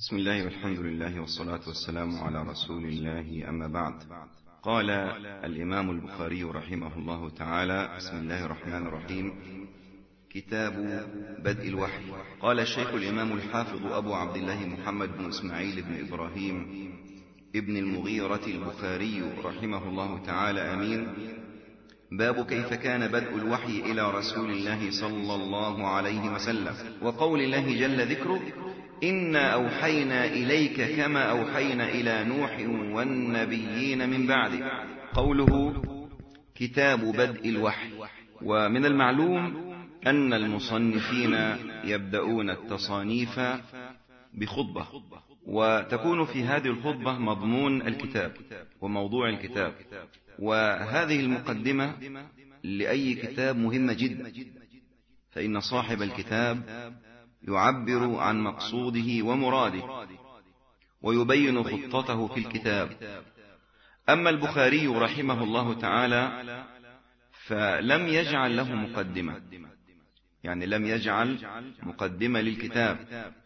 بسم الله والحمد لله والصلاة والسلام على رسول الله، أما بعد. قال الإمام البخاري رحمه الله تعالى: بسم الله الرحمن الرحيم. كتاب بدء الوحي. قال الشيخ الإمام الحافظ أبو عبد الله محمد بن إسماعيل بن إبراهيم ابن المغيرة البخاري رحمه الله تعالى: أمين. باب كيف كان بدء الوحي إلى رسول الله صلى الله عليه وسلم، وقول الله جل ذكره: إنا أوحينا إليك كما أوحينا إلى نوح والنبيين من بعده. قوله كتاب بدء الوحي. ومن المعلوم أن المصنفين يبدأون التصانيف بخطبة، وتكون في هذه الخطبة مضمون الكتاب وموضوع الكتاب، وهذه المقدمة لأي كتاب مهمة جدا، فإن صاحب الكتاب يعبر عن مقصوده ومراده ويبين خطته في الكتاب. أما البخاري رحمه الله تعالى فلم يجعل له مقدمة، يعني لم يجعل مقدمة للكتاب،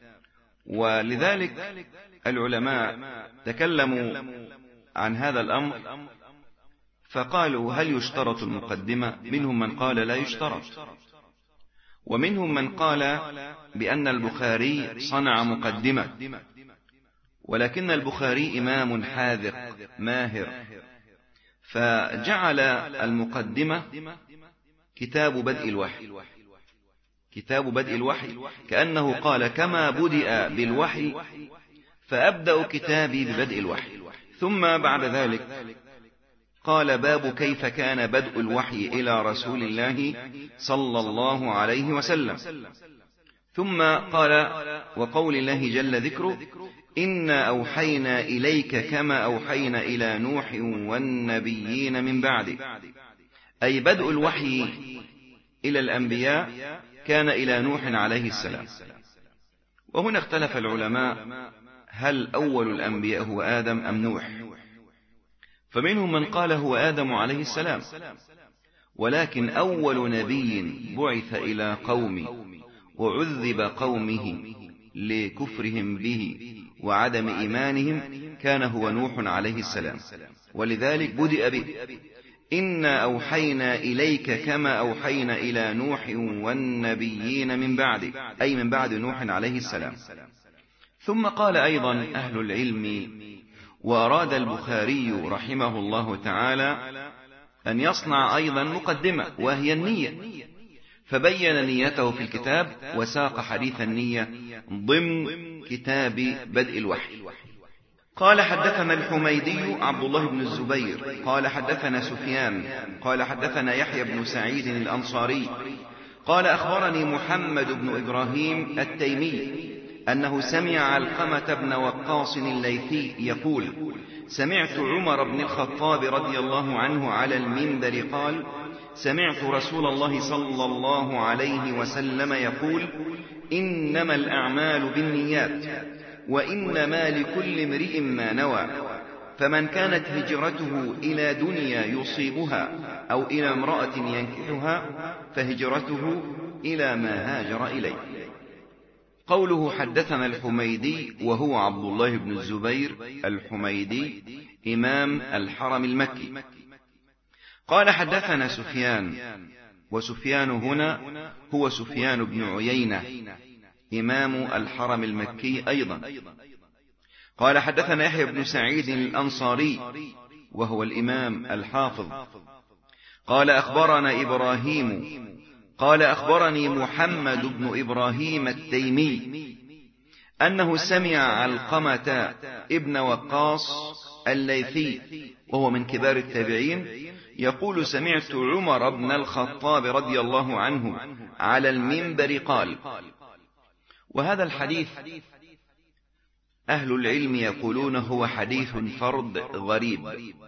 ولذلك العلماء تكلموا عن هذا الأمر فقالوا: هل يشترط المقدمة؟ منهم من قال لا يشترط، ومنهم من قال بأن البخاري صنع مقدمة، ولكن البخاري إمام حاذق ماهر، فجعل المقدمة كتاب بدء الوحي. كتاب بدء الوحي كأنه قال: كما بدأ بالوحي فأبدأ كتابي ببدء الوحي. ثم بعد ذلك قال: باب كيف كان بدء الوحي إلى رسول الله صلى الله عليه وسلم. ثم قال: وقول الله جل ذكره: إنا أوحينا إليك كما أوحينا إلى نوح والنبيين من بعده، أي بدء الوحي إلى الأنبياء كان إلى نوح عليه السلام. وهنا اختلف العلماء: هل أول الأنبياء هو آدم أم نوح؟ فمنهم من قال هو آدم عليه السلام، ولكن أول نبي بعث إلى قومه وعذب قومه لكفرهم به وعدم إيمانهم كان هو نوح عليه السلام، ولذلك بدأ به: إنا أوحينا إليك كما أوحينا إلى نوح والنبيين من بعده، أي من بعد نوح عليه السلام. ثم قال أيضا أهل العلم: وأراد البخاري رحمه الله تعالى أن يصنع أيضا مقدمة، وهي النية، فبين نيته في الكتاب وساق حديث النية ضمن كتاب بدء الوحي. قال: حدثنا الحميدي عبد الله بن الزبير قال: حدثنا سفيان قال: حدثنا يحيى بن سعيد الأنصاري قال: أخبرني محمد بن إبراهيم التيمي أنه سمع علقمة بن وقاص الليثي يقول: سمعت عمر بن الخطاب رضي الله عنه على المنبر قال: سمعت رسول الله صلى الله عليه وسلم يقول: إنما الأعمال بالنيات، وإنما لكل امرئ ما نوى، فمن كانت هجرته إلى دنيا يصيبها أو إلى امرأة ينكحها فهجرته إلى ما هاجر إليه. قوله حدثنا الحميدي وهو عبد الله بن الزبير الحميدي إمام الحرم المكي. قال: حدثنا سفيان، وسفيان هنا هو سفيان بن عيينة إمام الحرم المكي أيضا. قال: حدثنا يحيى بن سعيد الأنصاري وهو الإمام الحافظ. قال: أخبرنا إبراهيم قال: أخبرني محمد بن إبراهيم التيمي أنه سمع علقمة ابن وقاص الليثي وهو من كبار التابعين يقول: سمعت عمر بن الخطاب رضي الله عنه على المنبر قال. وهذا الحديث أهل العلم يقولون هو حديث فرد غريب،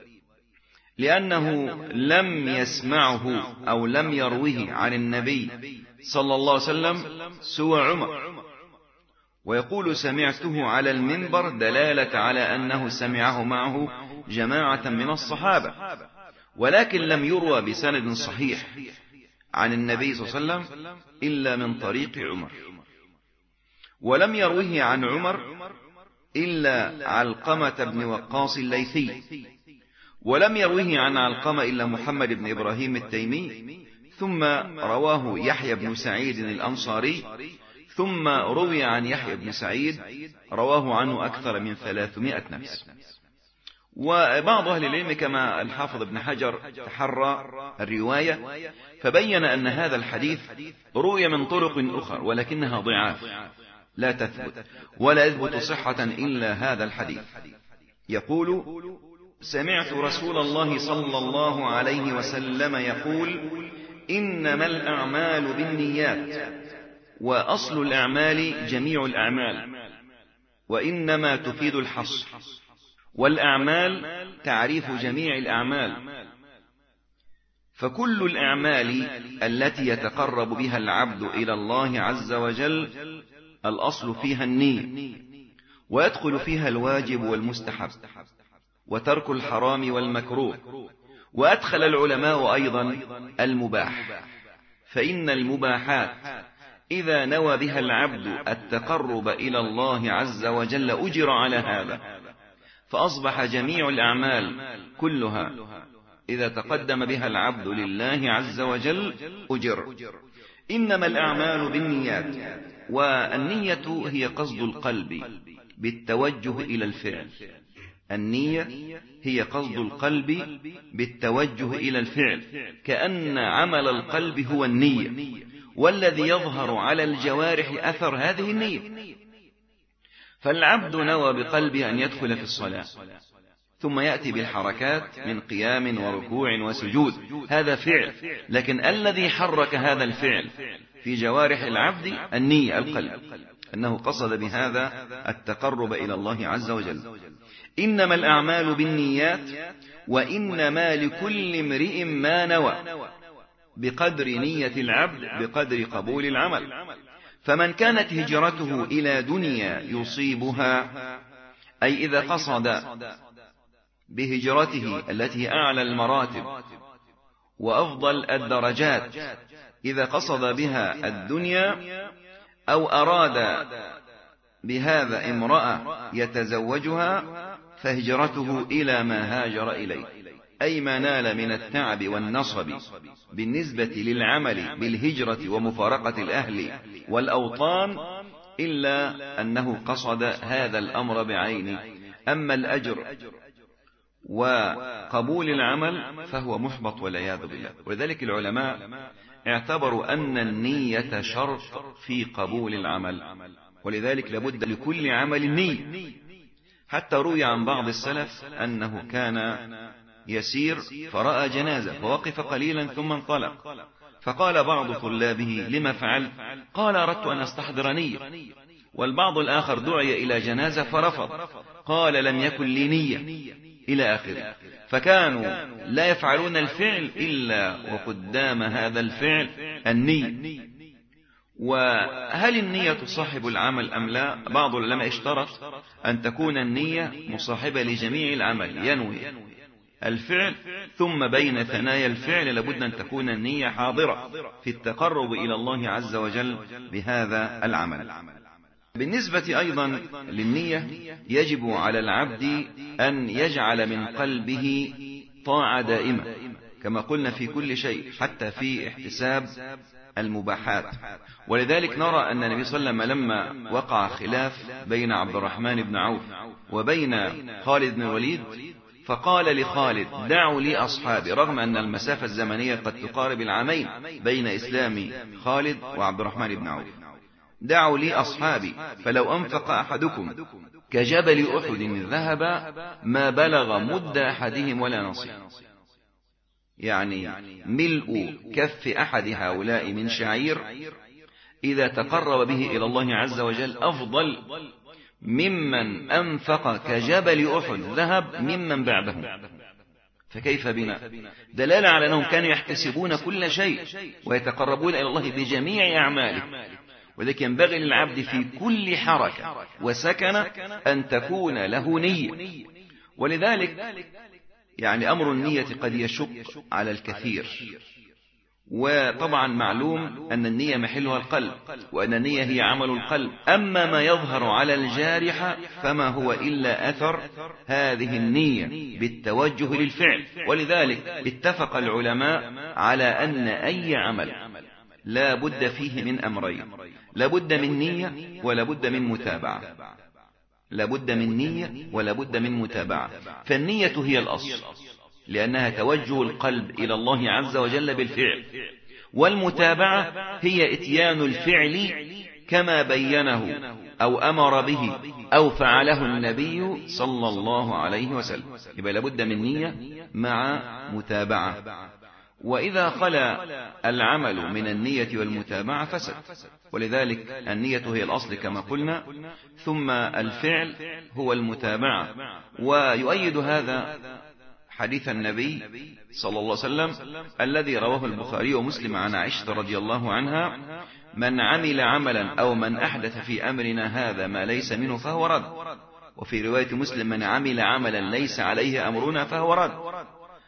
لأنه لم يسمعه أو لم يروه عن النبي صلى الله عليه وسلم سوى عمر، ويقول سمعته على المنبر دلالة على أنه سمعه معه جماعة من الصحابة، ولكن لم يروى بسند صحيح عن النبي صلى الله عليه وسلم إلا من طريق عمر، ولم يروه عن عمر إلا علقمة بن وقاص الليثي، ولم يروه عن علقمة إلا محمد بن إبراهيم التيمي، ثم رواه يحيى بن سعيد الأنصاري، ثم روي عن يحيى بن سعيد رواه عنه أكثر من 300 نفس. وبعض أهل العلم كما الحافظ ابن حجر تحرى الرواية فبين أن هذا الحديث روي من طرق أخرى ولكنها ضعاف لا تثبت ولا يثبت صحة إلا هذا الحديث. يقول: سمعت رسول الله صلى الله عليه وسلم يقول: إنما الأعمال بالنيات، وأصل الأعمال جميع الأعمال، وإنما تفيد الحصر، والأعمال تعريف جميع الأعمال، فكل الأعمال التي يتقرب بها العبد إلى الله عز وجل الأصل فيها النية، ويدخل فيها الواجب والمستحب وترك الحرام والمكروه، وأدخل العلماء أيضا المباح، فإن المباحات إذا نوى بها العبد التقرب إلى الله عز وجل أجر على هذا، فأصبح جميع الأعمال كلها إذا تقدم بها العبد لله عز وجل أجر. إنما الأعمال بالنيات، والنية هي قصد القلب بالتوجه إلى الفعل. النية هي قصد القلب بالتوجه إلى الفعل، كأن عمل القلب هو النية، والذي يظهر على الجوارح أثر هذه النية. فالعبد نوى بقلبه أن يدخل في الصلاة، ثم يأتي بالحركات من قيام وركوع وسجود، هذا فعل، لكن الذي حرك هذا الفعل في جوارح العبد النية، القلب، أنه قصد بهذا التقرب إلى الله عز وجل. إنما الأعمال بالنيات، وإنما لكل امرئ ما نوى، بقدر نية العبد بقدر قبول العمل. فمن كانت هجرته إلى دنيا يصيبها، أي إذا قصد بهجرته التي أعلى المراتب وأفضل الدرجات، إذا قصد بها الدنيا أو أراد بهذا امرأة يتزوجها، فهجرته إلى ما هاجر إليه، أي ما نال من التعب والنصب بالنسبة للعمل بالهجرة ومفارقة الأهل والأوطان، إلا أنه قصد هذا الأمر بعينه. أما الأجر وقبول العمل فهو محبط والعياذ بالله. ولذلك العلماء اعتبروا أن النية شرط في قبول العمل، ولذلك لابد لكل عمل نية. حتى روي عن بعض السلف أنه كان يسير فرأى جنازة فوقف قليلا ثم انطلق، فقال بعض طلابه: لما فعلت؟ قال: أردت أن أستحضر نية. والبعض الآخر دعي إلى جنازة فرفض، قال: لم يكن لي نية، إلى آخره. فكانوا لا يفعلون الفعل إلا وقدام هذا الفعل النية. وهل النية تصاحب العمل أم لا؟ بعض العلماء اشترط أن تكون النية مصاحبة لجميع العمل، ينوي الفعل ثم بين ثنايا الفعل لابد أن تكون النية حاضرة في التقرب إلى الله عز وجل بهذا العمل. بالنسبة أيضا للنية، يجب على العبد أن يجعل من قلبه طاعة دائمة كما قلنا في كل شيء، حتى في احتساب المباحات. ولذلك نرى أن النبي صلى الله عليه وسلم لما وقع خلاف بين عبد الرحمن بن عوف وبين خالد بن الوليد، فقال لخالد: دعوا لي أصحابي، رغم أن المسافة الزمنية قد تقارب العامين بين إسلام خالد وعبد الرحمن بن عوف، دعوا لي أصحابي فلو أنفق أحدكم كجبل أحد ذهب ما بلغ مد أحدهم ولا نصيف. يعني ملء كف أحد هؤلاء من شعير إذا تقرب به إلى الله عز وجل أفضل ممن أنفق كجبل أحد ذهب ممن بعدهم. فكيف بنا؟ دلالة على أنهم كانوا يحتسبون كل شيء ويتقربون إلى الله بجميع أعماله. ولكن ينبغي للعبد في كل حركة وسكنة أن تكون له نية. ولذلك يعني أمر النية قد يشق على الكثير، وطبعا معلوم أن النية محلها القلب، وأن النية هي عمل القلب. أما ما يظهر على الجارحة فما هو إلا أثر هذه النية بالتوجه للفعل. ولذلك اتفق العلماء على أن أي عمل لا بد فيه من أمرين: لا بد من نية ولا بد من متابعة. لا بد من نية ولا بد من متابعة. فالنية هي الأصل، لأنها توجه القلب إلى الله عز وجل بالفعل، والمتابعة هي إتيان الفعل كما بينه أو أمر به أو فعله النبي صلى الله عليه وسلم. يبقى لابد من نية مع متابعة. وإذا خلا العمل من النية والمتابعة فسد. ولذلك النية هي الأصل كما قلنا، ثم الفعل هو المتابعة. ويؤيد هذا حديث النبي صلى الله عليه وسلم الذي رواه البخاري ومسلم عن عائشة رضي الله عنها: من عمل عملا أو من أحدث في أمرنا هذا ما ليس منه فهو رد. وفي رواية مسلم: من عمل عملا ليس عليه أمرنا فهو رد.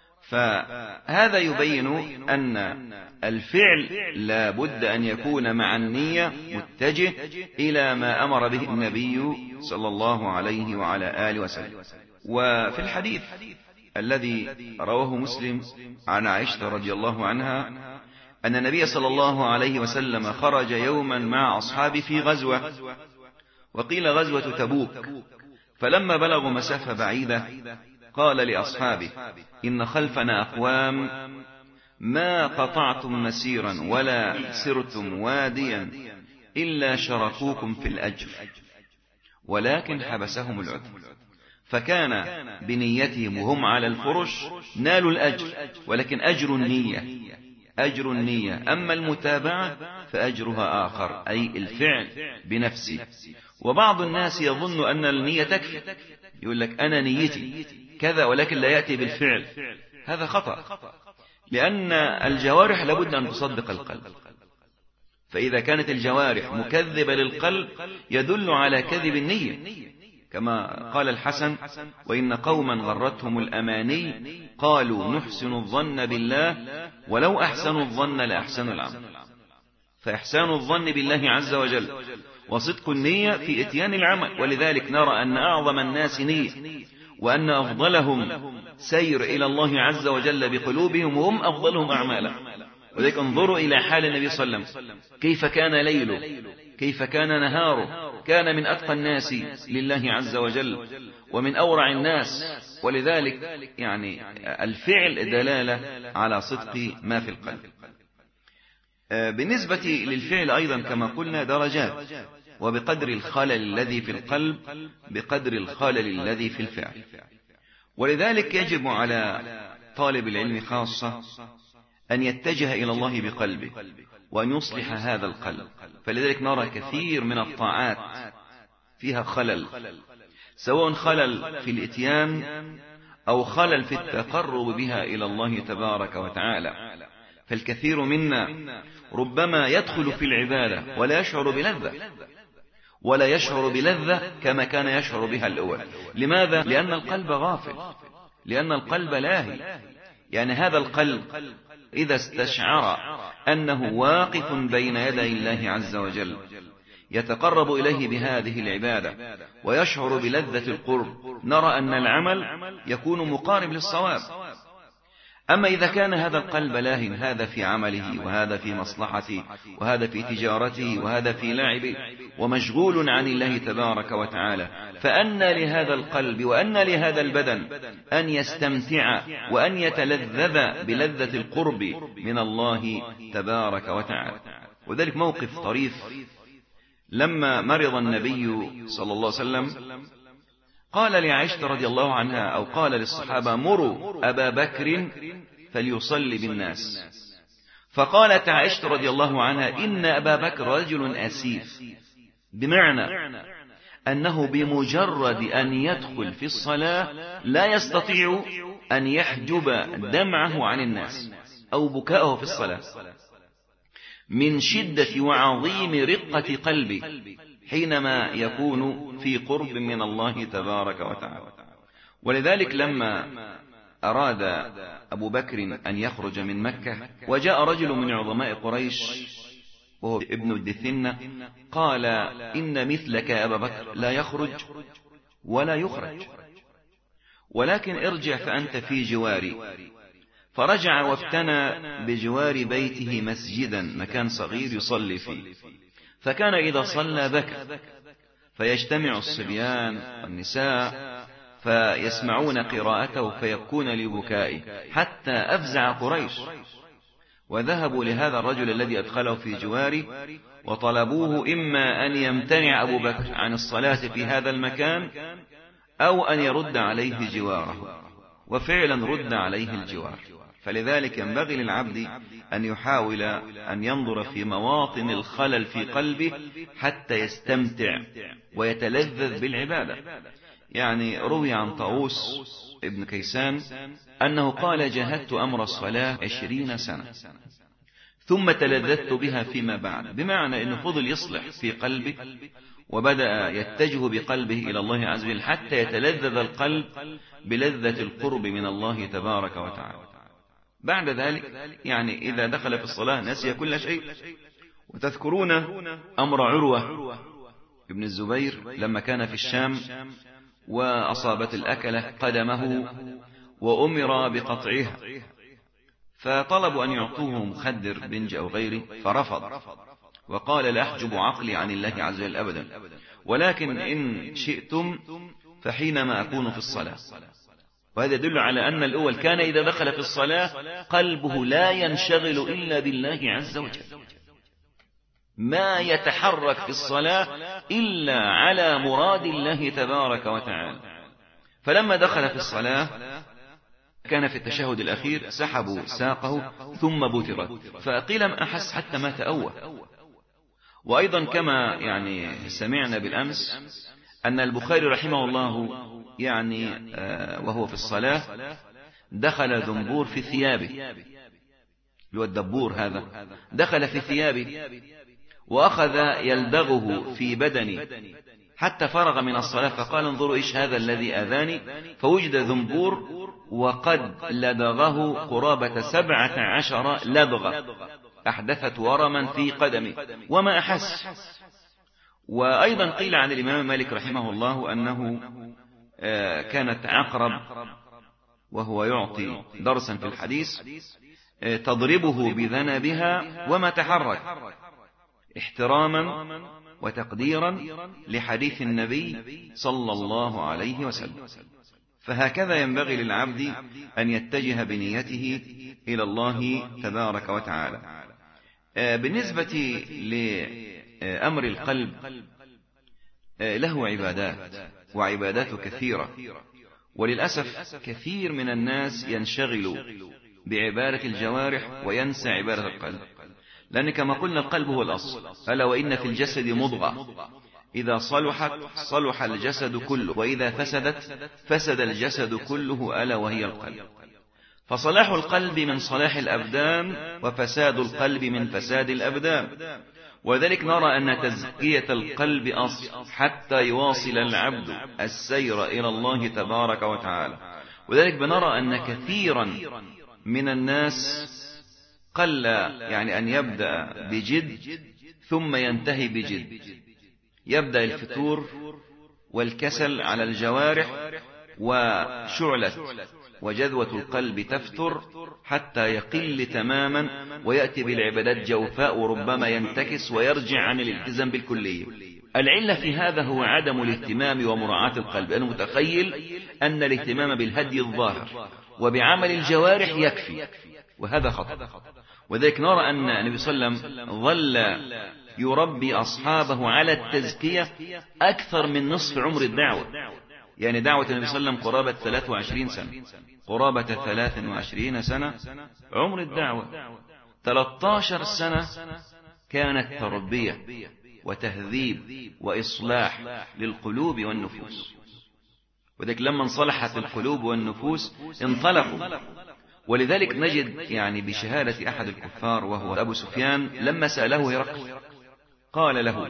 فهذا يبين أن الفعل لا بد أن يكون مع النية متجه إلى ما أمر به النبي صلى الله عليه وعلى آله وسلم. وفي الحديث الذي رواه مسلم عن عائشة رضي الله عنها أن النبي صلى الله عليه وسلم خرج يوما مع أصحابه في غزوة، وقيل غزوة تبوك. فلما بلغوا مسافة بعيدة قال لأصحابه: إن خلفنا أقوام ما قطعتم مسيرا ولا سرتم واديا إلا شركوكم في الأجر، ولكن حبسهم العذر، فكان بنيتهم وهم على الفرش نالوا الأجر، ولكن أجر النية. أما المتابعة فأجرها آخر، أي الفعل بنفسه. وبعض الناس يظن أن النية تكفي، يقول لك أنا نيتي كذا ولكن لا يأتي بالفعل. هذا خطأ، لأن الجوارح لابد أن تصدق القلب، فإذا كانت الجوارح مكذبة للقلب يدل على كذب النية، كما قال الحسن: وإن قوما غرتهم الأماني قالوا نحسن الظن بالله ولو أحسنوا الظن لأحسنوا العمل. فإحسان الظن بالله عز وجل وصدق النية في إتيان العمل. ولذلك نرى أن أعظم الناس نية، وأن أفضلهم سير إلى الله عز وجل بقلوبهم، وهم أفضلهم أعمالا. ولذلك انظروا إلى حال النبي صلى الله عليه وسلم، كيف كان ليله، كيف كان نهاره. كان من أتقى الناس لله عز وجل ومن أورع الناس. ولذلك يعني الفعل دلالة على صدق ما في القلب. بالنسبة للفعل أيضا كما قلنا درجات، وبقدر الخلل الذي في القلب بقدر الخلل الذي في الفعل. ولذلك يجب على طالب العلم خاصة أن يتجه إلى الله بقلبه وأن يصلح هذا القلب. فلذلك نرى كثير من الطاعات فيها خلل، سواء خلل في الإتيان أو خلل في التقرب بها إلى الله تبارك وتعالى. فالكثير منا ربما يدخل في العبادة ولا يشعر بلذة كما كان يشعر بها الأول. لماذا؟ لأن القلب غافل، لأن القلب لاهي. يعني هذا القلب إذا استشعر أنه واقف بين يدي الله عز وجل يتقرب إليه بهذه العبادة ويشعر بلذة القرب، نرى أن العمل يكون مقارب للصواب. أما إذا كان هذا القلب لاهٍ، هذا في عمله وهذا في مصلحته وهذا في تجارته وهذا في لعبه ومشغول عن الله تبارك وتعالى، فأن لهذا القلب وأن لهذا البدن أن يستمتع وأن يتلذذ بلذة القرب من الله تبارك وتعالى. وذلك موقف طريف، لما مرض النبي صلى الله عليه وسلم قال لعائشة رضي الله عنها أو قال للصحابة: مروا أبا بكر فليصلي بالناس. فقالت عائشة رضي الله عنها: إن أبا بكر رجل أسيف، بمعنى أنه بمجرد أن يدخل في الصلاة لا يستطيع أن يحجب دمعه عن الناس أو بكاءه في الصلاة من شدة وعظيم رقة قلبه حينما يكون في قرب من الله تبارك وتعالى. ولذلك لما أراد أبو بكر أن يخرج من مكة، وجاء رجل من عظماء قريش وهو ابن الدثنة قال: إن مثلك يا أبا بكر لا يخرج ولا يخرج، ولكن ارجع فأنت في جواري. فرجع وافتنى بجوار بيته مسجدا، مكان صغير يصلي فيه، فكان إذا صلى بكى، فيجتمع الصبيان والنساء فيسمعون قراءته فيبكون لبكائه، حتى أفزع قريش، وذهبوا لهذا الرجل الذي أدخله في جواره وطلبوه إما أن يمتنع أبو بكر عن الصلاة في هذا المكان أو أن يرد عليه جواره، وفعلا رد عليه الجوار. فلذلك ينبغي للعبد أن يحاول أن ينظر في مواطن الخلل في قلبه حتى يستمتع ويتلذذ بالعبادة. يعني روي عن طاووس ابن كيسان أنه قال: جاهدت أمر الصلاة 20 سنة ثم تلذذت بها فيما بعد، بمعنى أنه فضل يصلح في قلبه وبدأ يتجه بقلبه إلى الله عز وجل حتى يتلذذ القلب بلذة القرب من الله تبارك وتعالى. بعد ذلك يعني إذا دخل في الصلاة نسي كل شيء. وتذكرون أمر عروة ابن الزبير لما كان في الشام وأصابت الأكلة قدمه وأمر بقطعها، فطلبوا أن يعطوه مخدر بنج أو غيره، فرفض وقال: لا أحجب عقلي عن الله عز وجل أبدا، ولكن إن شئتم فحينما أكون في الصلاة. وهذا يدل على أن الأول كان إذا دخل في الصلاة قلبه لا ينشغل إلا بالله عز وجل، ما يتحرك في الصلاة إلا على مراد الله تبارك وتعالى. فلما دخل في الصلاة كان في التشهد الأخير سحبوا ساقه ثم بترت، فقيل لم أحس حتى ما تأوه. وأيضا كما يعني سمعنا بالأمس أن البخاري رحمه الله يعني وهو في الصلاة دخل ذنبور في ثيابه، اللي هو الدبور هذا، دخل في ثيابه وأخذ يلدغه في بدني حتى فرغ من الصلاة، فقال: انظروا إيش هذا الذي أذاني، فوجد ذنبور وقد لدغه قرابة 17 لدغة أحدثت ورما في قدمه وما أحس. وأيضا قيل عن الإمام مالك رحمه الله أنه كانت عقرب وهو يعطي درسا في الحديث تضربه بذنبها وما تحرك، احتراما وتقديرا لحديث النبي صلى الله عليه وسلم. فهكذا ينبغي للعبد أن يتجه بنيته إلى الله تبارك وتعالى. بالنسبة لأمر القلب له عبادات، وعبادات كثيرة، وللأسف كثير من الناس ينشغل بعبادة الجوارح وينسى عبادة القلب، لأن كما قلنا القلب هو الأصل. ألا وإن في الجسد مضغة إذا صلحت صلح الجسد كله، وإذا فسدت فسد الجسد كله، ألا وهي القلب. فصلاح القلب من صلاح الأبدان، وفساد القلب من فساد الأبدان. وذلك نرى أن تزكية القلب أصل حتى يواصل العبد السير إلى الله تبارك وتعالى. وذلك بنرى أن كثيرا من الناس قل يعني أن يبدأ بجد ثم ينتهي بجد، يبدأ الفتور والكسل على الجوارح وشعلة وجذوة القلب تفتر حتى يقل تماما ويأتي بالعبادات جوفاء، وربما ينتكس ويرجع عن الالتزام بالكلية. العلة في هذا هو عدم الاهتمام ومراعاة القلب. أنا متخيل أن الاهتمام بالهدي الظاهر وبعمل الجوارح يكفي، وهذا خطأ. وذلك نرى أن النبي صلى الله عليه وسلم ظل يربي أصحابه على التزكية أكثر من نصف عمر الدعوة. يعني دعوة النبي صلى الله عليه وسلم قرابة 23 سنة، قرابة 23 سنة عمر الدعوة. 13 سنة كانت تربية وتهذيب وإصلاح للقلوب والنفوس. وذلك لما انصلحت القلوب والنفوس انطلقوا. ولذلك نجد يعني بشهادة أحد الكفار وهو أبو سفيان لما سأله هرقل قال له: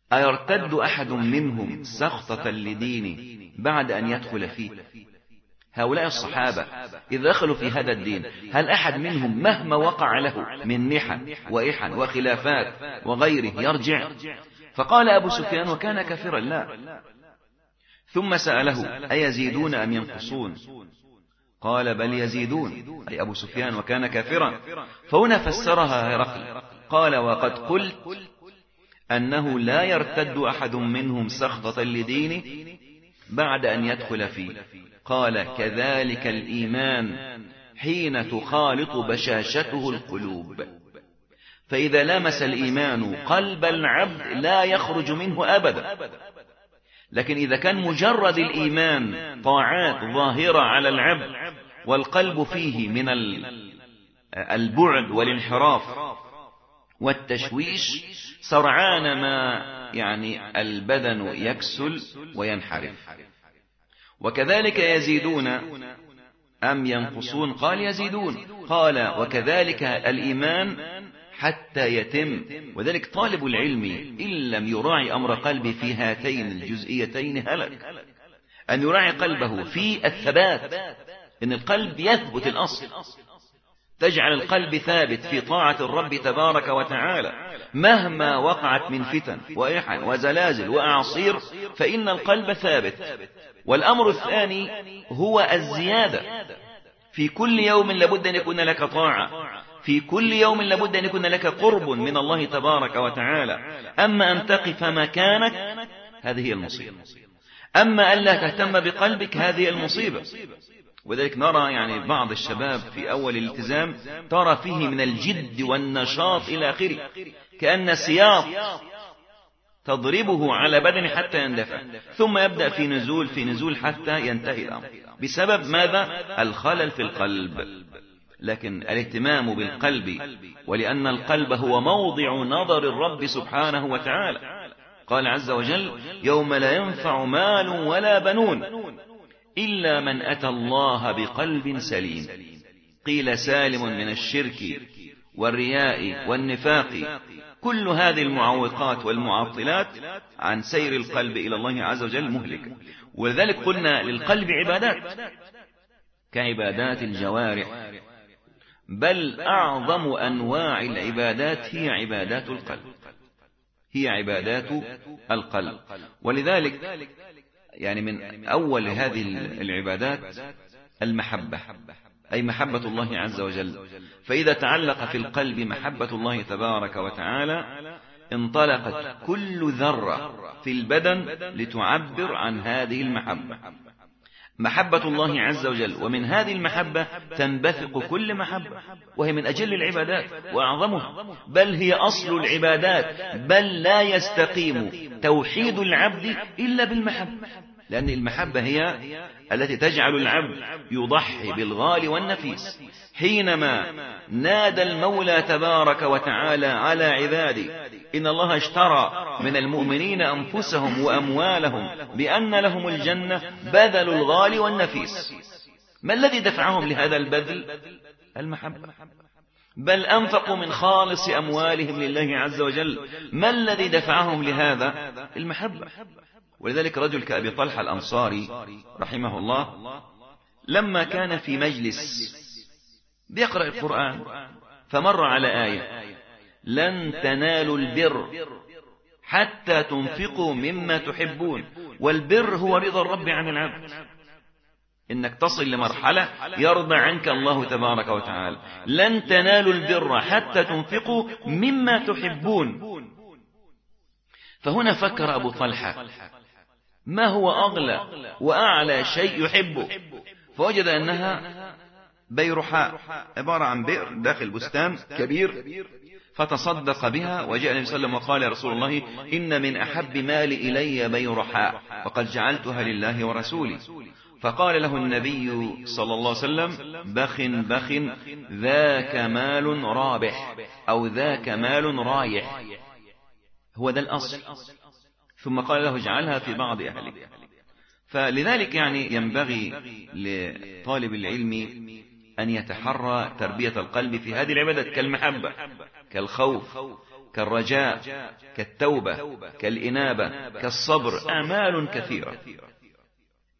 أيرتد أحد منهم سخطة لدينه بعد أن يدخل فيه؟ هؤلاء الصحابة إذا دخلوا في هذا الدين هل أحد منهم مهما وقع له من محن وإحن وخلافات وغيره يرجع؟ فقال أبو سفيان وكان كافرا لا. ثم سأله أيزيدون أم ينقصون؟ قال بل يزيدون، أي أبو سفيان وكان كافرا. فهنا فسرها هرقل قال وقد قلت أنه لا يرتد أحد منهم سخطة لدينه بعد أن يدخل فيه. قال كذلك الإيمان حين تخالط بشاشته القلوب، فإذا لمس الإيمان قلب العبد لا يخرج منه أبدا. لكن إذا كان مجرد الإيمان طاعات ظاهرة على العبد والقلب فيه من البعد والانحراف والتشويش سرعان ما يعني البدن يكسل وينحرف. وكذلك يزيدون أم ينقصون؟ قال يزيدون. قال وكذلك الإيمان حتى يتم. وذلك طالب العلم إن لم يراعي أمر قلبه في هاتين الجزئيتين هلك. أن يراعي قلبه في الثبات، إن القلب يثبت الأصل، تجعل القلب ثابت في طاعة الرب تبارك وتعالى مهما وقعت من فتن وإحن وزلازل وأعصير، فإن القلب ثابت. والأمر الثاني هو الزيادة. في كل يوم لابد أن يكون لك طاعة، في كل يوم لابد أن يكون لك قرب من الله تبارك وتعالى. أما أن تقف مكانك هذه هي المصيبة، أما أن لا تهتم بقلبك هذه المصيبة. وذلك نرى يعني بعض الشباب في أول الالتزام ترى فيه من الجد والنشاط إلى آخره، كأن سياط تضربه على بدنه حتى يندفع، ثم يبدأ في نزول حتى ينتهي الأمر. بسبب ماذا؟ الخلل في القلب. لكن الاهتمام بالقلب، ولأن القلب هو موضع نظر الرب سبحانه وتعالى. قال عز وجل يوم لا ينفع مال ولا بنون إلا من أتى الله بقلب سليم. قيل سالم من الشرك والرياء والنفاق. كل هذه المعوقات والمعطلات عن سير القلب إلى الله عز وجل مهلكة. ولذلك قلنا للقلب عبادات كعبادات الجوارح، بل أعظم أنواع العبادات هي عبادات القلب، هي عبادات القلب. ولذلك يعني من أول هذه العبادات المحبة، أي محبة الله عز وجل. فإذا تعلق في القلب محبة الله تبارك وتعالى انطلقت كل ذرة في البدن لتعبر عن هذه المحبة، محبة الله عز وجل. ومن هذه المحبة تنبثق كل محبة، وهي من أجل العبادات وأعظمها، بل هي أصل العبادات. بل لا يستقيم توحيد العبد إلا بالمحبة، لأن المحبة هي التي تجعل العبد يضحي بالغالي والنفيس. حينما نادى المولى تبارك وتعالى على عباده إن الله اشترى من المؤمنين أنفسهم وأموالهم بأن لهم الجنة، بذلوا الغالي والنفيس. ما الذي دفعهم لهذا البذل؟ المحبة. بل أنفقوا من خالص أموالهم لله عز وجل. ما الذي دفعهم لهذا؟ المحبة. ولذلك رجل كأبي طلحة الأنصاري رحمه الله لما كان في مجلس بيقرأ القرآن فمر على آية لن تنالوا البر حتى تنفقوا مما تحبون. والبر هو رضا الرب عن العبد، إنك تصل لمرحلة يرضى عنك الله تبارك وتعالى. لن تنالوا البر حتى تنفقوا مما تحبون. فهنا فكر أبو طلحة ما هو أغلى وأعلى شيء يحبه، فوجد أنها بيرحاء، عبارة عن بئر داخل بستان كبير، فتصدق بها. وجاء النبي صلى الله عليه وسلم وقال يا رسول الله إن من أحب مالي إلي بيرحاء وقد جعلتها لله ورسوله. فقال له النبي صلى الله عليه وسلم بخ بخ ذاك مال رابح أو ذاك مال رايح، هو ده الأصل. ثم قال له اجعلها في بعض أهلك. فلذلك يعني ينبغي لطالب العلم أن يتحرى تربية القلب في هذه العبادات كالمحبة، كالخوف، كالرجاء، كالتوبة، كالإنابة، كالصبر، أعمال كثيرة.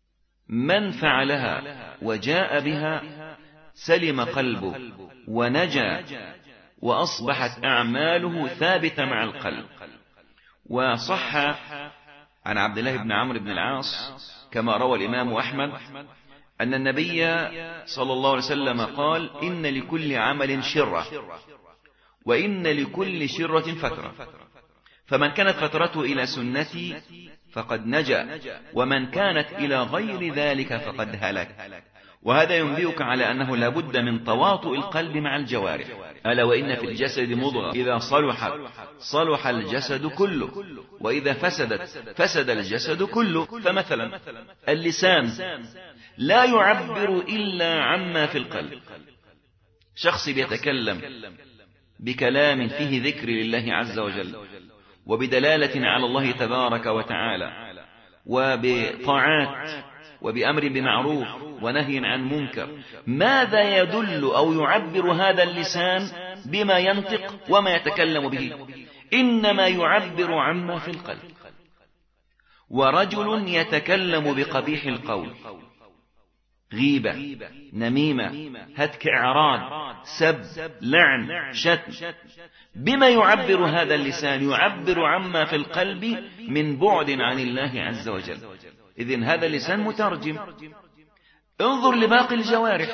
من فعلها وجاء بها سلم قلبه ونجا، وأصبحت أعماله ثابتة مع القلب. وصح عن عبد الله بن عمرو بن العاص كما روى الإمام أحمد أن النبي صلى الله عليه وسلم قال: إن لكل عمل شرة، وإن لكل شرة فترة، فمن كانت فترته إلى سنتي فقد نجا، ومن كانت إلى غير ذلك فقد هلك. وهذا ينبئك على أنه لا بد من تواطؤ القلب مع الجوارح. ألا وإن في الجسد مضغة إذا صلحت صلح الجسد كله، وإذا فسدت فسد الجسد كله. فمثلا اللسان لا يعبر إلا عما في القلب. شخص بيتكلم بكلام فيه ذكر لله عز وجل، وبدلالة على الله تبارك وتعالى، وبطاعات، وبأمر بمعروف ونهي عن منكر، ماذا يدل أو يعبر هذا اللسان بما ينطق وما يتكلم به؟ إنما يعبر عما في القلب. ورجل يتكلم بقبيح القول، غيبة، نميمة، هتك إعراض، سب، لعن، شتم، بما يعبر هذا اللسان؟ يعبر عما في القلب من بعد عن الله عز وجل. إذن هذا اللسان مترجم. انظر لباقي الجوارح.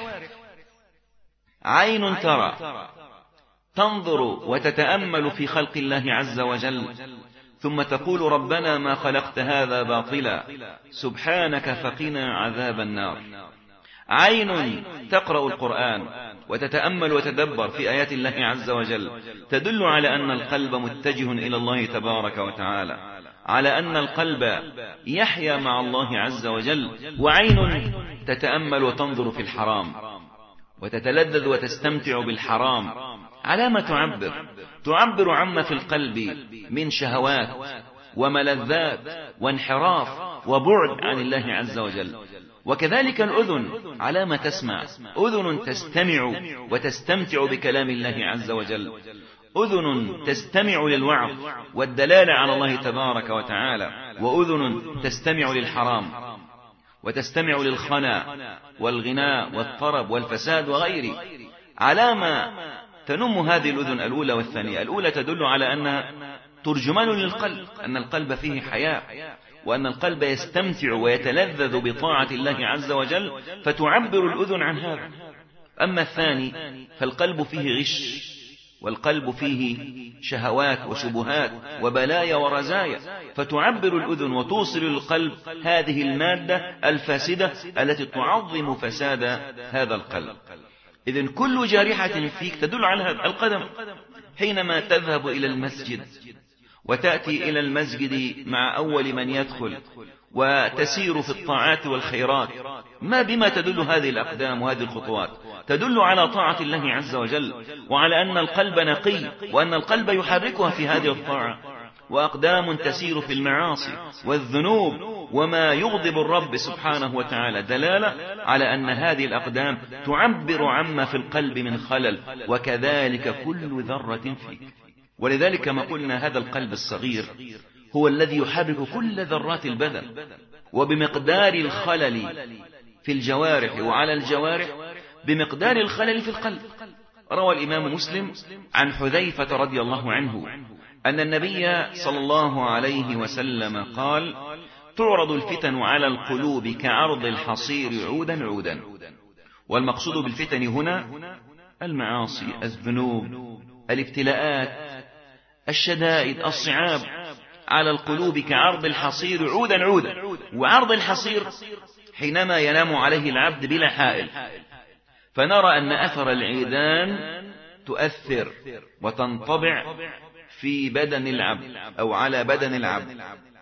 عين ترى، تنظر وتتأمل في خلق الله عز وجل، ثم تقول: ربنا ما خلقت هذا باطلا، سبحانك فقنا عذاب النار. عين تقرأ القرآن وتتأمل وتدبر في آيات الله عز وجل، تدل على أن القلب متجه إلى الله تبارك وتعالى، على أن القلب يحيا مع الله عز وجل. وعين تتأمل وتنظر في الحرام وتتلذذ وتستمتع بالحرام. على ما تعبر عما في القلب من شهوات وملذات وانحراف وبعد عن الله عز وجل. وكذلك الأذن على ما تسمع، أذن تستمع وتستمتع بكلام الله عز وجل، أذن تستمع للوعظ والدلالة على الله تبارك وتعالى، وأذن تستمع للحرام وتستمع للخنا والغناء والطرب والفساد وغيره. على ما تنم هذه الأذن الأولى والثانية؟ الأولى تدل على أنها ترجمان للقلب، أن القلب فيه حياة، وأن القلب يستمتع ويتلذذ بطاعة الله عز وجل، فتعبر الأذن عن هذا. أما الثاني فالقلب فيه غش، والقلب فيه شهوات وشبهات وبلايا ورزايا، فتعبر الأذن وتوصل للقلب هذه المادة الفاسدة التي تعظم فساد هذا القلب. إذن كل جارحة فيك تدل على هذا. القدم حينما تذهب إلى المسجد وتأتي إلى المسجد مع أول من يدخل وتسير في الطاعات والخيرات، ما بما تدل هذه الأقدام وهذه الخطوات؟ تدل على طاعة الله عز وجل، وعلى أن القلب نقي، وأن القلب يحركها في هذه الطاعة. وأقدام تسير في المعاصي والذنوب وما يغضب الرب سبحانه وتعالى، دلالة على أن هذه الأقدام تعبر عما في القلب من خلل، وكذلك كل ذرة فيك. ولذلك كما قلنا هذا القلب الصغير هو الذي يحرك كل ذرات البدن، وبمقدار الخلل في الجوارح وعلى الجوارح بمقدار الخلل في القلب. روى الإمام مسلم عن حذيفة رضي الله عنه أن النبي صلى الله عليه وسلم قال: تعرض الفتن على القلوب كعرض الحصير عودا عودا. والمقصود بالفتن هنا المعاصي، الذنوب، الابتلاءات، الشدائد، الصعاب على القلوب كعرض الحصير عودا عودا. وعرض الحصير حينما ينام عليه العبد بلا حائل، فنرى أن أثر العيدان تؤثر وتنطبع في بدن العبد أو على بدن العبد.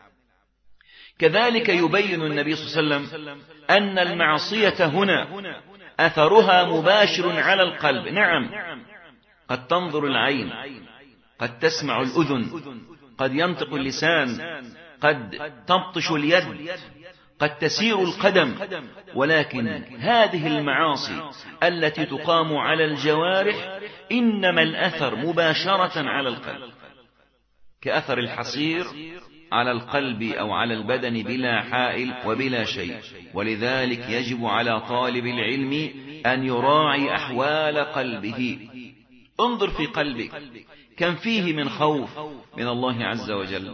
كذلك يبين النبي صلى الله عليه وسلم أن المعصية هنا أثرها مباشر على القلب. نعم، قد تنظر العين، قد تسمع الأذن، قد ينطق اللسان، قد تبطش اليد، قد تسير القدم، ولكن هذه المعاصي التي تقام على الجوارح إنما الأثر مباشرة على القلب، كأثر الحصير على القلب أو على البدن بلا حائل وبلا شيء. ولذلك يجب على طالب العلم أن يراعي أحوال قلبه. انظر في قلبك كم فيه من خوف من الله عز وجل،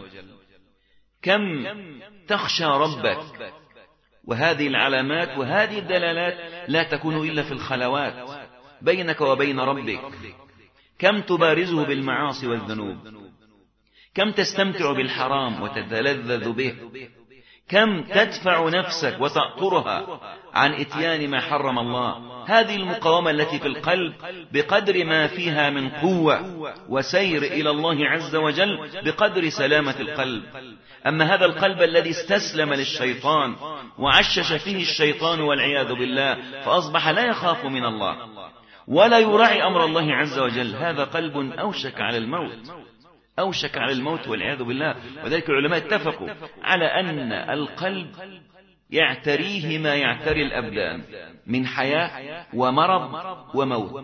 كم تخشى ربك. وهذه العلامات وهذه الدلالات لا تكون إلا في الخلوات بينك وبين ربك. كم تبارزه بالمعاصي والذنوب، كم تستمتع بالحرام وتتلذذ به، كم تدفع نفسك وتأطرها عن إتيان ما حرم الله. هذه المقاومة التي في القلب بقدر ما فيها من قوة وسير إلى الله عز وجل بقدر سلامة القلب. أما هذا القلب الذي استسلم للشيطان وعشش فيه الشيطان والعياذ بالله، فأصبح لا يخاف من الله ولا يراعي أمر الله عز وجل، هذا قلب أوشك على الموت، أوشك على الموت والعياذ بالله. وذلك العلماء اتفقوا على أن القلب يعتريه ما يعتري الأبدان من حياة ومرض وموت،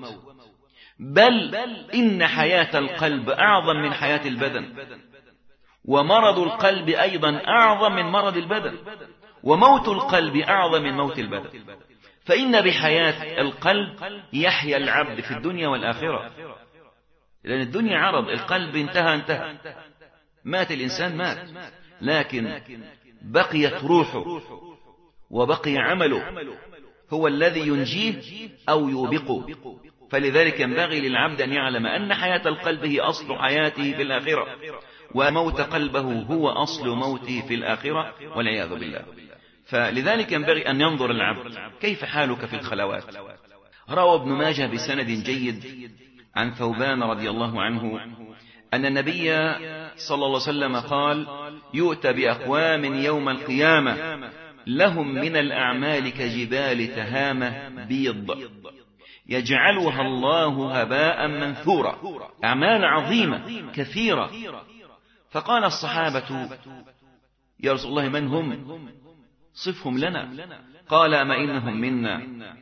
بل إن حياة القلب أعظم من حياة البدن، ومرض القلب أيضا أعظم من مرض البدن، وموت القلب أعظم من موت البدن. فإن بحياة القلب يحيا العبد في الدنيا والآخرة، لأن الدنيا عرض، القلب انتهى، مات الإنسان مات، لكن بقيت روحه وبقي عمله هو الذي ينجيه أو يوبقه. فلذلك ينبغي للعبد أن يعلم أن حياة القلب هي أصل حياته في الآخرة، وموت قلبه هو أصل موته في الآخرة والعياذ بالله. فلذلك ينبغي أن ينظر العبد كيف حالك في الخلوات. روى ابن ماجه بسند جيد عن ثوبان رضي الله عنه أن النبي صلى الله عليه وسلم قال: يؤتى بأقوام يوم القيامة لهم من الأعمال كجبال تهامة بيض يجعلها الله هباء منثورا، أعمال عظيمة كثيرة. فقال الصحابة: يا رسول الله من هم؟ صفهم لنا. قال: أما إنهم منا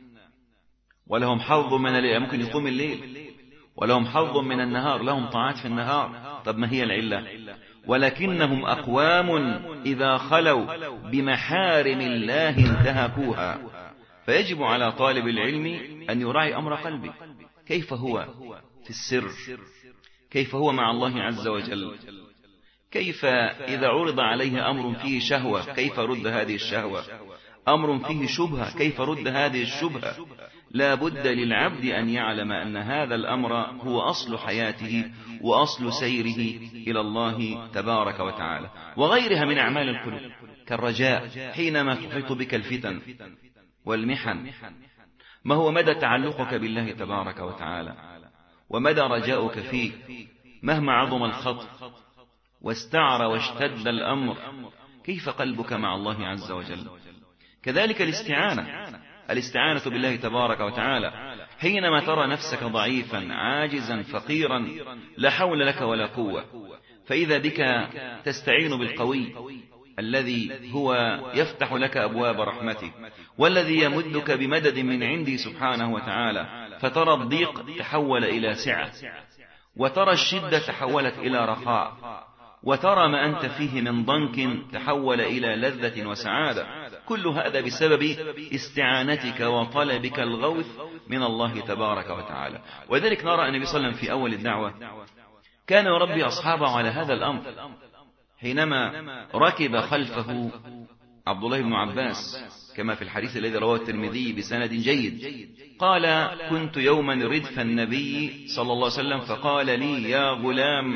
ولهم حظ من الليل، ممكن يقوم الليل، ولهم حظ من النهار، لهم طاعات في النهار. طب ما هي العلة؟ ولكنهم أقوام إذا خلوا بمحارم الله انتهكوها. فيجب على طالب العلم أن يراعي أمر قلبه، كيف هو في السر، كيف هو مع الله عز وجل، كيف إذا عرض عليه أمر فيه شهوة كيف رد هذه الشهوة، أمر فيه شبهة كيف رد هذه الشبهة. لا بد للعبد أن يعلم أن هذا الأمر هو أصل حياته وأصل سيره إلى الله تبارك وتعالى. وغيرها من أعمال القلوب كالرجاء حينما تحيط بك الفتن والمحن، ما هو مدى تعلقك بالله تبارك وتعالى ومدى رجاؤك فيه مهما عظم الخطر واستعر واشتد الأمر، كيف قلبك مع الله عز وجل. كذلك الاستعانة بالله تبارك وتعالى حينما ترى نفسك ضعيفا عاجزا فقيرا لا حول لك ولا قوة، فإذا بك تستعين بالقوي الذي هو يفتح لك أبواب رحمته والذي يمدك بمدد من عندي سبحانه وتعالى، فترى الضيق تحول إلى سعة، وترى الشدة تحولت إلى رخاء، وترى ما أنت فيه من ضنك تحول إلى لذة وسعادة. كل هذا بسبب استعانتك وطلبك الغوث من الله تبارك وتعالى. وذلك نرى النبي صلى الله عليه وسلم في أول الدعوة كان يربي أصحابه على هذا الأمر. حينما ركب خلفه عبد الله بن عباس كما في الحديث الذي رواه الترمذي بسند جيد، قال: كنت يوما ردف النبي صلى الله عليه وسلم فقال لي: يا غلام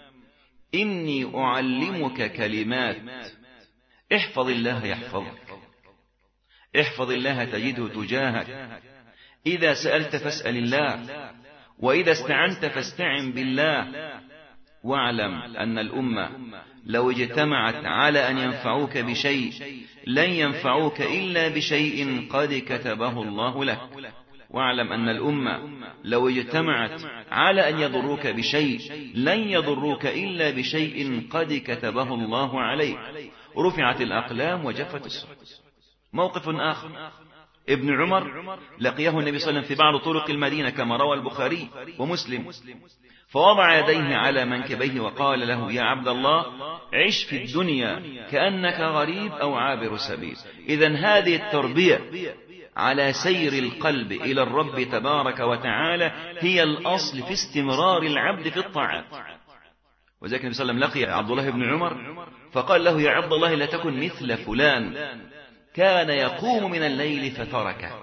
إني أعلمك كلمات، احفظ الله يحفظك، احفظ الله تجده تجاهك، إذا سألت فاسأل الله، وإذا استعنت فاستعن بالله، واعلم أن الأمة لو اجتمعت على أن ينفعوك بشيء لن ينفعوك إلا بشيء قد كتبه الله لك، واعلم أن الأمة لو اجتمعت على أن يضروك بشيء لن يضروك إلا بشيء قد كتبه الله عليك. رفعت الأقلام وجفت الصحف. موقف آخر ابن عمر لقيه النبي صلى الله عليه وسلم في بعض طرق المدينة كما روى البخاري ومسلم، فوضع يديه على منكبيه وقال له: يا عبد الله، عش في الدنيا كأنك غريب أو عابر سبيل. إذن هذه التربية على سير القلب إلى الرب تبارك وتعالى هي الأصل في استمرار العبد في الطاعات. وذلك النبي صلى الله عليه وسلم لقي عبد الله بن عمر فقال له: يا عبد الله، لا تكن مثل فلان كان يقوم من الليل فتركه.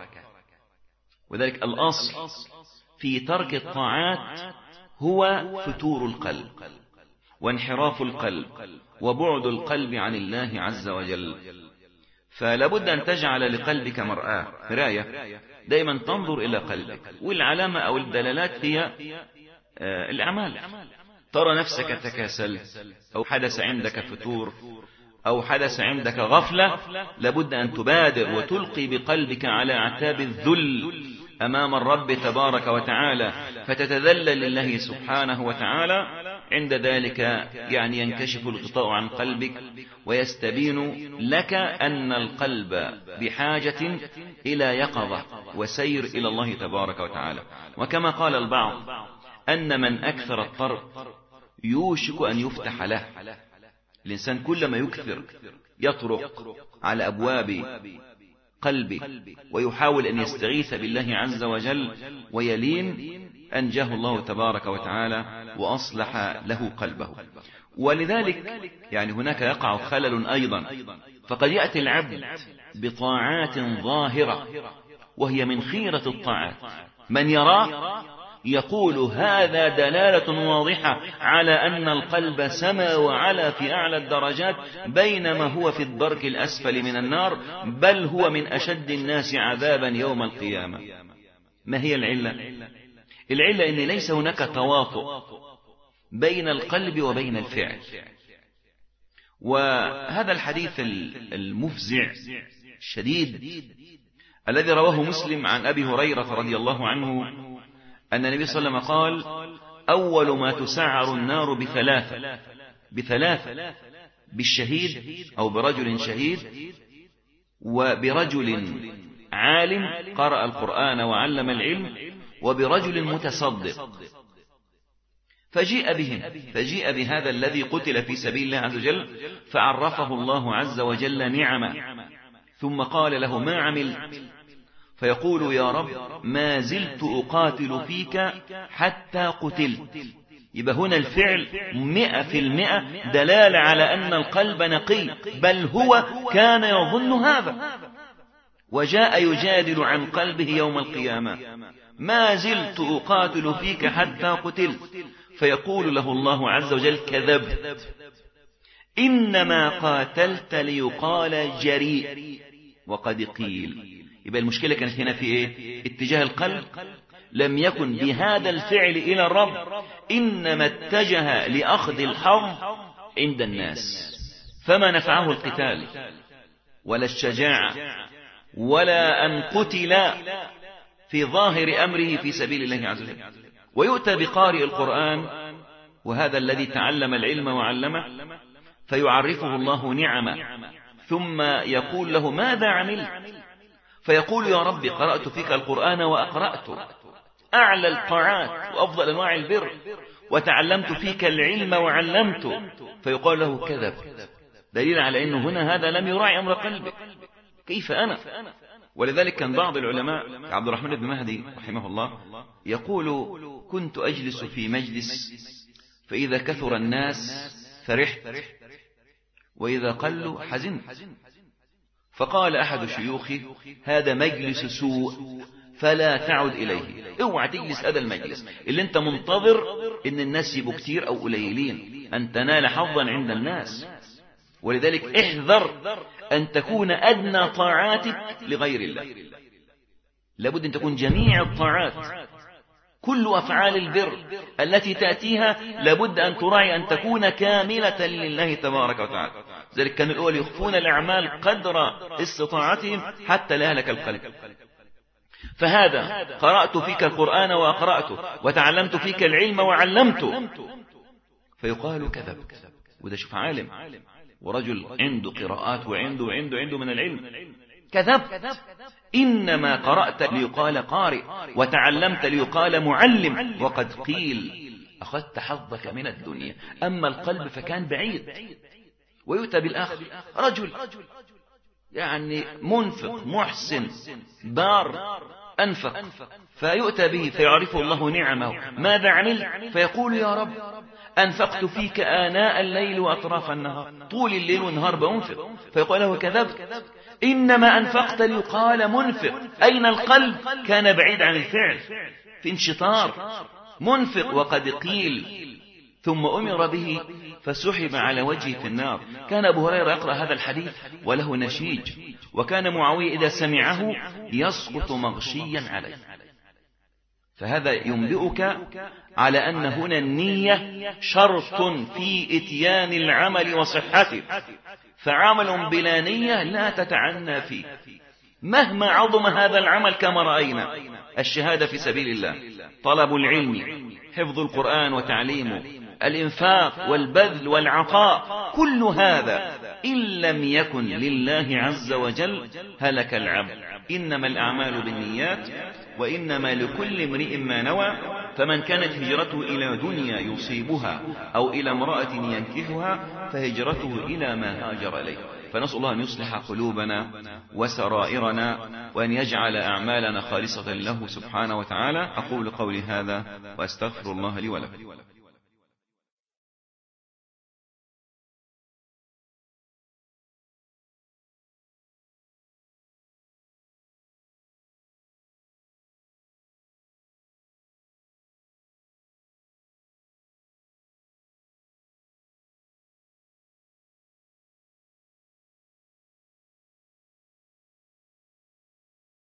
وذلك الأصل في ترك الطاعات هو فتور القلب وانحراف القلب وبعد القلب عن الله عز وجل. فلا بد أن تجعل لقلبك مراية دائما تنظر إلى قلبك، والعلامة أو الدلالات هي الأعمال. ترى نفسك تكاسل أو حدث عندك فتور أو حدث عندك غفلة، لابد أن تبادر وتلقي بقلبك على أعتاب الذل أمام الرب تبارك وتعالى، فتتذلل لله سبحانه وتعالى. عند ذلك يعني ينكشف الغطاء عن قلبك ويستبين لك أن القلب بحاجة إلى يقظة وسير إلى الله تبارك وتعالى. وكما قال البعض أن من أكثر الطرق يوشك أن يفتح له. الإنسان كلما يكثر يطرق على أبواب قلبه ويحاول أن يستغيث بالله عز وجل ويلين، أنجاه الله تبارك وتعالى وأصلح له قلبه. ولذلك يعني هناك يقع خلل أيضا، فقد يأتي العبد بطاعات ظاهرة وهي من خيرة الطاعات، من يراه يقول هذا دلالة واضحة على أن القلب سما وعلى في أعلى الدرجات، بينما هو في الدرك الأسفل من النار، بل هو من أشد الناس عذابا يوم القيامة. ما هي العلة؟ العلة أن ليس هناك تواطؤ بين القلب وبين الفعل. وهذا الحديث المفزع الشديد الذي رواه مسلم عن أبي هريرة رضي الله عنه أن النبي صلى الله عليه وسلم قال: أول ما تسعر النار بثلاث: بالشهيد أو برجل شهيد، وبرجل عالم قرأ القرآن وعلم العلم، وبرجل متصدق. فجيء بهذا الذي قتل في سبيل الله عز وجل فعرفه الله عز وجل نعمه، ثم قال له: ما عملت؟ فيقول: يا رب، ما زلت أقاتل فيك حتى قتلت. يبقى هنا الفعل 100% دلالة على أن القلب نقي، بل هو كان يظن هذا، وجاء يجادل عن قلبه يوم القيامة: ما زلت أقاتل فيك حتى قتلت. فيقول له الله عز وجل: كذبت، إنما قاتلت ليقال جريء وقد قيل. يبقى المشكلة كانت هنا في إيه؟ اتجاه القلب لم يكن بهذا الفعل إلى الرب، إنما اتجه لأخذ الحظ عند الناس، فما نفعه القتال ولا الشجاعة ولا أن قتل في ظاهر أمره في سبيل الله عز وجل. ويؤتى بقارئ القرآن، وهذا الذي تعلم العلم وعلمه، فيعرفه الله نعمه، ثم يقول له: ماذا عملت؟ فيقول: يا رب، قرأت فيك القرآن وأقرأت أعلى الطاعات وأفضل أنواع البر، وتعلمت فيك العلم وعلمت. فيقال له: كذب، دليل على أنه هنا هذا لم يراعي أمر قلبه. كيف أنا؟ ولذلك كان بعض العلماء عبد الرحمن بن مهدي رحمه الله يقول: كنت أجلس في مجلس فإذا كثر الناس فرحت، وإذا قلوا حزنت. فقال أحد شيوخي: هذا مجلس سوء فلا تعد إليه. اوعى تجلس هذا المجلس اللي انت منتظر ان الناس يبقوا كتير أو قليلين، أن تنال حظا عند الناس. ولذلك احذر أن تكون أدنى طاعاتك لغير الله. لابد أن تكون جميع الطاعات، كل أفعال البر التي تأتيها لابد أن تراعي أن تكون كاملة لله تبارك وتعالى. ذلك كان الأول يخفون الأعمال قدر استطاعتهم حتى لا يهلك القلب. فهذا قرأت فيك القرآن وأقرأته، وتعلمت فيك العلم وعلمته. فيقال: كذب. وده شوف عالم ورجل عنده قراءات وعنده من العلم، كذب. إنما قرأت ليقال قارئ، وتعلمت ليقال معلم، وقد قيل أخذت حظك من الدنيا. أما القلب فكان بعيد. ويؤتى بالآخر رجل يعني منفق محسن بار أنفق، فيؤتى به فيعرفه الله نعمه، ماذا عمل؟ فيقول يا رب أنفقت فيك آناء الليل وأطراف النهار، طول الليل والنهار بأنفق. فيقول له كذبت، إنما أنفقت ليقال منفق. أين القلب؟ كان بعيد عن الفعل، في انشطار، منفق وقد قيل. ثم أمر به فسحب على وجهه في النار. كان أبو هريرة يقرأ هذا الحديث وله نشيج، وكان معاوية إذا سمعه يسقط مغشيا عليه. فهذا ينبئك على أن هنا النية شرط في إتيان العمل وصحته، فعمل بلا نية لا تتعنى فيه مهما عظم هذا العمل. كما رأينا الشهادة في سبيل الله، طلب العلم، حفظ القرآن وتعليمه، الإنفاق والبذل والعطاء، كل هذا إن لم يكن لله عز وجل هلك العبد. إنما الأعمال بالنيات وإنما لكل امرئ ما نوى. فمن كانت هجرته إلى دنيا يصيبها أو إلى امرأة ينكحها فهجرته إلى ما هاجر إليه. فنسأل الله أن يصلح قلوبنا وسرائرنا، وأن يجعل أعمالنا خالصة له سبحانه وتعالى. أقول قولي هذا وأستغفر الله لي ولكم.